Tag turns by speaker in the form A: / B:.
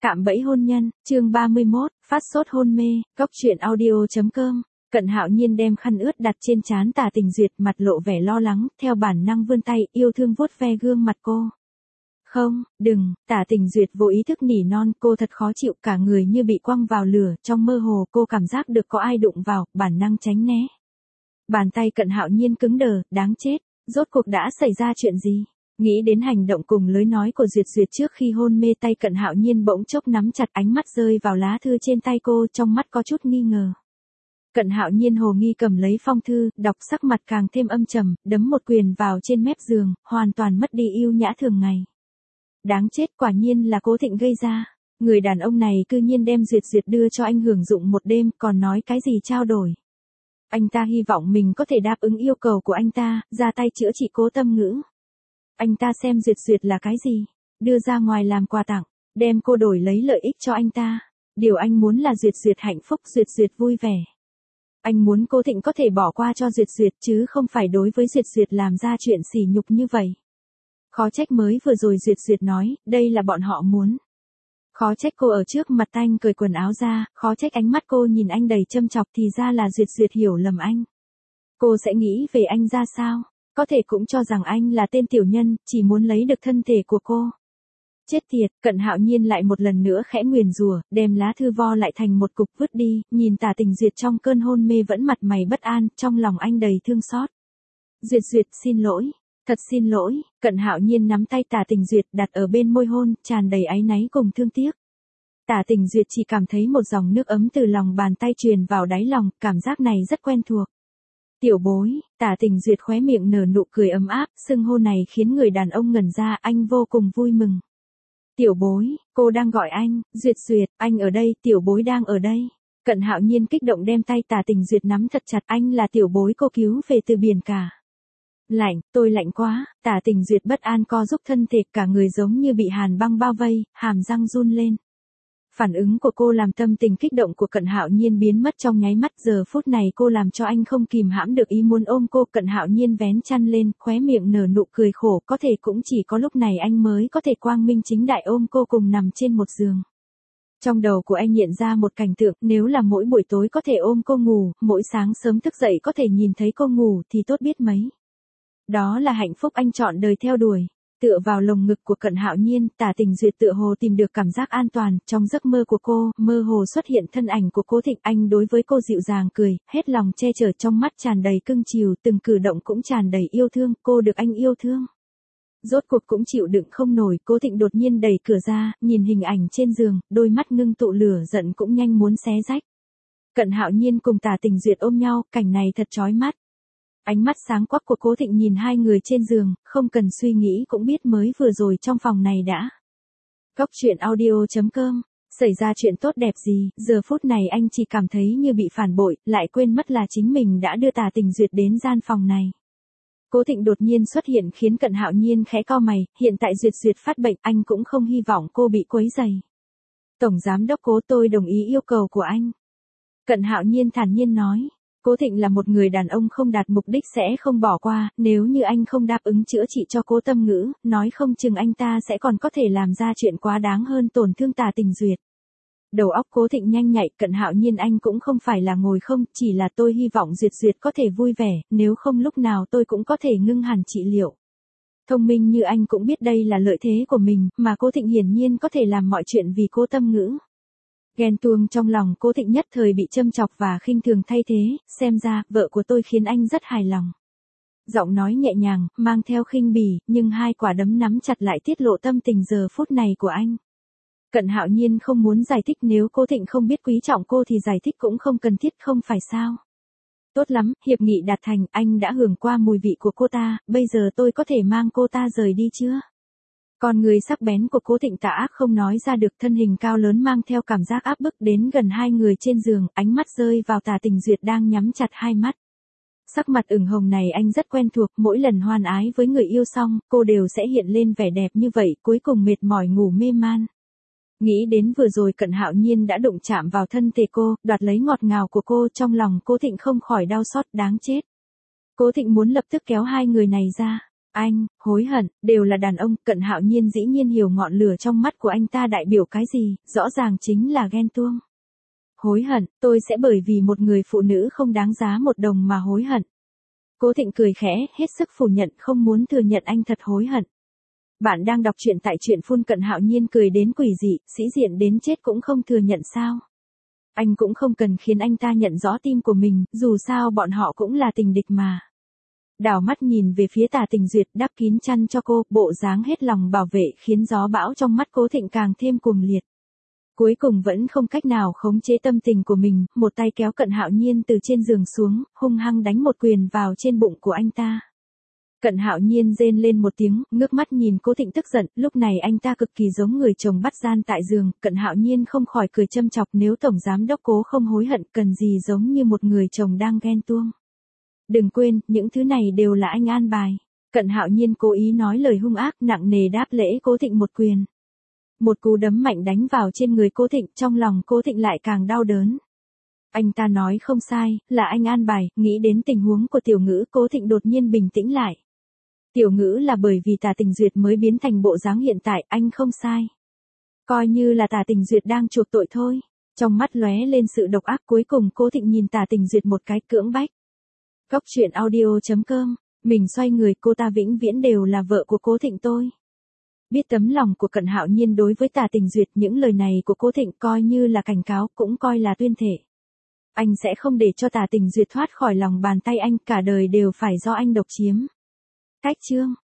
A: Cạm bẫy hôn nhân, chương 31, phát sốt hôn mê, góc truyện audio.com. Cận Hạo Nhiên đem khăn ướt đặt trên trán Tả Tình Duyệt, mặt lộ vẻ lo lắng, theo bản năng vươn tay, yêu thương vuốt ve gương mặt cô. Không, đừng, Tả Tình Duyệt vô ý thức nỉ non, cô thật khó chịu, cả người như bị quăng vào lửa, trong mơ hồ cô cảm giác được có ai đụng vào, bản năng tránh né. Bàn tay Cận Hạo Nhiên cứng đờ, đáng chết, rốt cuộc đã xảy ra chuyện gì? Nghĩ đến hành động cùng lối nói của Duyệt Duyệt trước khi hôn mê, tay Cận Hạo Nhiên bỗng chốc nắm chặt, ánh mắt rơi vào lá thư trên tay cô, trong mắt có chút nghi ngờ. Cận Hạo Nhiên hồ nghi cầm lấy phong thư, đọc, sắc mặt càng thêm âm trầm, đấm một quyền vào trên mép giường, hoàn toàn mất đi yêu nhã thường ngày. Đáng chết, quả nhiên là Cố Thịnh gây ra. Người đàn ông này cư nhiên đem Duyệt Duyệt đưa cho anh hưởng dụng một đêm, còn nói cái gì trao đổi. Anh ta hy vọng mình có thể đáp ứng yêu cầu của anh ta, ra tay chữa trị Cố Tâm Ngữ. Anh ta xem Duyệt Duyệt là cái gì? Đưa ra ngoài làm quà tặng, đem cô đổi lấy lợi ích cho anh ta. Điều anh muốn là Duyệt Duyệt hạnh phúc, Duyệt Duyệt vui vẻ. Anh muốn Cố Thịnh có thể bỏ qua cho Duyệt Duyệt chứ không phải đối với Duyệt Duyệt làm ra chuyện sỉ nhục như vậy. Khó trách mới vừa rồi Duyệt Duyệt nói, đây là bọn họ muốn. Khó trách cô ở trước mặt anh cởi quần áo ra, khó trách ánh mắt cô nhìn anh đầy châm chọc, thì ra là Duyệt Duyệt hiểu lầm anh. Cô sẽ nghĩ về anh ra sao? Có thể cũng cho rằng anh là tên tiểu nhân, chỉ muốn lấy được thân thể của cô. Chết tiệt, Cận Hạo Nhiên lại một lần nữa khẽ nguyền rủa, đem lá thư vo lại thành một cục vứt đi, nhìn Tả Tình Duyệt trong cơn hôn mê vẫn mặt mày bất an, trong lòng anh đầy thương xót. Duyệt Duyệt, xin lỗi, thật xin lỗi. Cận Hạo Nhiên nắm tay Tả Tình Duyệt đặt ở bên môi hôn, tràn đầy áy náy cùng thương tiếc. Tả Tình Duyệt chỉ cảm thấy một dòng nước ấm từ lòng bàn tay truyền vào đáy lòng, cảm giác này rất quen thuộc. Tiểu bối, Tả Tình Duyệt khóe miệng nở nụ cười ấm áp, xưng hô này khiến người đàn ông ngẩn ra, anh vô cùng vui mừng. Tiểu bối, cô đang gọi anh, Duyệt Duyệt, anh ở đây, tiểu bối đang ở đây. Cận Hạo Nhiên kích động đem tay Tả Tình Duyệt nắm thật chặt, anh là tiểu bối cô cứu về từ biển cả. Lạnh, tôi lạnh quá. Tả Tình Duyệt bất an co giúp thân thể, cả người giống như bị hàn băng bao vây, hàm răng run lên. Phản ứng của cô làm tâm tình kích động của Cận Hạo Nhiên biến mất trong nháy mắt, giờ phút này cô làm cho anh không kìm hãm được ý muốn ôm cô. Cận Hạo Nhiên vén chăn lên, khóe miệng nở nụ cười khổ, có thể cũng chỉ có lúc này anh mới có thể quang minh chính đại ôm cô cùng nằm trên một giường. Trong đầu của anh hiện ra một cảnh tượng, nếu là mỗi buổi tối có thể ôm cô ngủ, mỗi sáng sớm thức dậy có thể nhìn thấy cô ngủ thì tốt biết mấy. Đó là hạnh phúc anh chọn đời theo đuổi. Tựa vào lồng ngực của Cận Hạo Nhiên, Tả Tình Duyệt tựa hồ tìm được cảm giác an toàn, trong giấc mơ của cô, mơ hồ xuất hiện thân ảnh của Cố Thịnh, anh đối với cô dịu dàng cười, hết lòng che chở, trong mắt tràn đầy cưng chiều, từng cử động cũng tràn đầy yêu thương, cô được anh yêu thương. Rốt cuộc cũng chịu đựng không nổi, Cố Thịnh đột nhiên đẩy cửa ra, nhìn hình ảnh trên giường, đôi mắt ngưng tụ lửa giận cũng nhanh muốn xé rách. Cận Hạo Nhiên cùng Tả Tình Duyệt ôm nhau, cảnh này thật chói mắt. Ánh mắt sáng quắc của Cố Thịnh nhìn hai người trên giường, không cần suy nghĩ cũng biết mới vừa rồi trong phòng này đã. Góc truyện audio.com. Xảy ra chuyện tốt đẹp gì, giờ phút này anh chỉ cảm thấy như bị phản bội, lại quên mất là chính mình đã đưa Tả Tình Duyệt đến gian phòng này. Cố Thịnh đột nhiên xuất hiện khiến Cận Hạo Nhiên khẽ cau mày, hiện tại Duyệt Duyệt phát bệnh, anh cũng không hy vọng cô bị quấy rầy. Tổng giám đốc Cố, tôi đồng ý yêu cầu của anh. Cận Hạo Nhiên thản nhiên nói. Cố Thịnh là một người đàn ông không đạt mục đích sẽ không bỏ qua, nếu như anh không đáp ứng chữa trị cho Cố Tâm Ngữ, nói không chừng anh ta sẽ còn có thể làm ra chuyện quá đáng hơn, tổn thương Tả Tình Duyệt. Đầu óc Cố Thịnh nhanh nhạy, Cận Hạo Nhiên, anh cũng không phải là ngồi không, chỉ là tôi hy vọng Duyệt Duyệt có thể vui vẻ, nếu không lúc nào tôi cũng có thể ngưng hẳn trị liệu. Thông minh như anh cũng biết đây là lợi thế của mình, mà Cố Thịnh hiển nhiên có thể làm mọi chuyện vì Cố Tâm Ngữ. Ghen tuông trong lòng Cố Thịnh nhất thời bị châm chọc và khinh thường thay thế, xem ra, vợ của tôi khiến anh rất hài lòng. Giọng nói nhẹ nhàng, mang theo khinh bỉ, nhưng hai quả đấm nắm chặt lại tiết lộ tâm tình giờ phút này của anh. Cận Hạo Nhiên không muốn giải thích, nếu Cố Thịnh không biết quý trọng cô thì giải thích cũng không cần thiết, không phải sao. Tốt lắm, hiệp nghị đạt thành, anh đã hưởng qua mùi vị của cô ta, bây giờ tôi có thể mang cô ta rời đi chưa? Con người sắc bén của Cố Thịnh tà ác không nói ra được, thân hình cao lớn mang theo cảm giác áp bức đến gần hai người trên giường, ánh mắt rơi vào Tả Tình Duyệt đang nhắm chặt hai mắt. Sắc mặt ửng hồng này anh rất quen thuộc, mỗi lần hoan ái với người yêu xong, cô đều sẽ hiện lên vẻ đẹp như vậy, cuối cùng mệt mỏi ngủ mê man. Nghĩ đến vừa rồi Cận Hạo Nhiên đã đụng chạm vào thân thể cô, đoạt lấy ngọt ngào của cô, trong lòng Cố Thịnh không khỏi đau xót, đáng chết. Cố Thịnh muốn lập tức kéo hai người này ra. Anh, hối hận, đều là đàn ông, Cận Hạo Nhiên dĩ nhiên hiểu ngọn lửa trong mắt của anh ta đại biểu cái gì, rõ ràng chính là ghen tuông. Hối hận, tôi sẽ bởi vì một người phụ nữ không đáng giá một đồng mà hối hận. Cố Thịnh cười khẽ, hết sức phủ nhận, không muốn thừa nhận anh thật hối hận. Bạn đang đọc truyện tại truyện phun. Cận Hạo Nhiên cười đến quỷ dị, sĩ diện đến chết cũng không thừa nhận sao? Anh cũng không cần khiến anh ta nhận rõ tim của mình, dù sao bọn họ cũng là tình địch mà. Đảo mắt nhìn về phía Tả Tình Duyệt, đắp kín chăn cho cô, bộ dáng hết lòng bảo vệ khiến gió bão trong mắt Cố Thịnh càng thêm cuồng liệt. Cuối cùng vẫn không cách nào khống chế tâm tình của mình, một tay kéo Cận Hạo Nhiên từ trên giường xuống, hung hăng đánh một quyền vào trên bụng của anh ta. Cận Hạo Nhiên rên lên một tiếng, ngước mắt nhìn Cố Thịnh tức giận, lúc này anh ta cực kỳ giống người chồng bắt gian tại giường, Cận Hạo Nhiên không khỏi cười châm chọc, nếu tổng giám đốc Cố không hối hận, cần gì giống như một người chồng đang ghen tuông. Đừng quên, những thứ này đều là anh an bài. Cận Hạo Nhiên cố ý nói lời hung ác, nặng nề đáp lễ Cố Thịnh một quyền. Một cú đấm mạnh đánh vào trên người Cố Thịnh, trong lòng Cố Thịnh lại càng đau đớn. Anh ta nói không sai, là anh an bài, nghĩ đến tình huống của Tiểu Ngữ, Cố Thịnh đột nhiên bình tĩnh lại. Tiểu Ngữ là bởi vì Tả Tình Duyệt mới biến thành bộ dáng hiện tại, anh không sai. Coi như là Tả Tình Duyệt đang chuộc tội thôi. Trong mắt lóe lên sự độc ác, cuối cùng Cố Thịnh nhìn Tả Tình Duyệt một cái, cưỡng bách. Góc truyện audio.com, mình xoay người, cô ta vĩnh viễn đều là vợ của Cố Thịnh tôi. Biết tấm lòng của Cận Hạo Nhiên đối với Tả Tình Duyệt, những lời này của Cố Thịnh coi như là cảnh cáo, cũng coi là tuyên thể. Anh sẽ không để cho Tả Tình Duyệt thoát khỏi lòng bàn tay anh, cả đời đều phải do anh độc chiếm. Cách chương